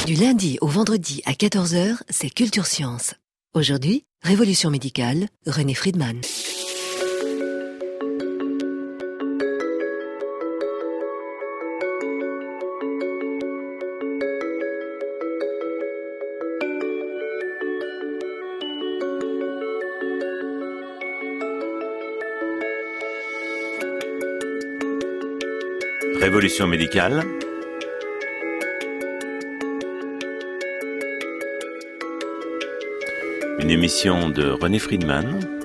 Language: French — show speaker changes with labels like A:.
A: Du lundi au vendredi à 14h, c'est Culture Science. Aujourd'hui, Révolution médicale, René Friedman.
B: Révolution médicale. Une émission de René Friedman.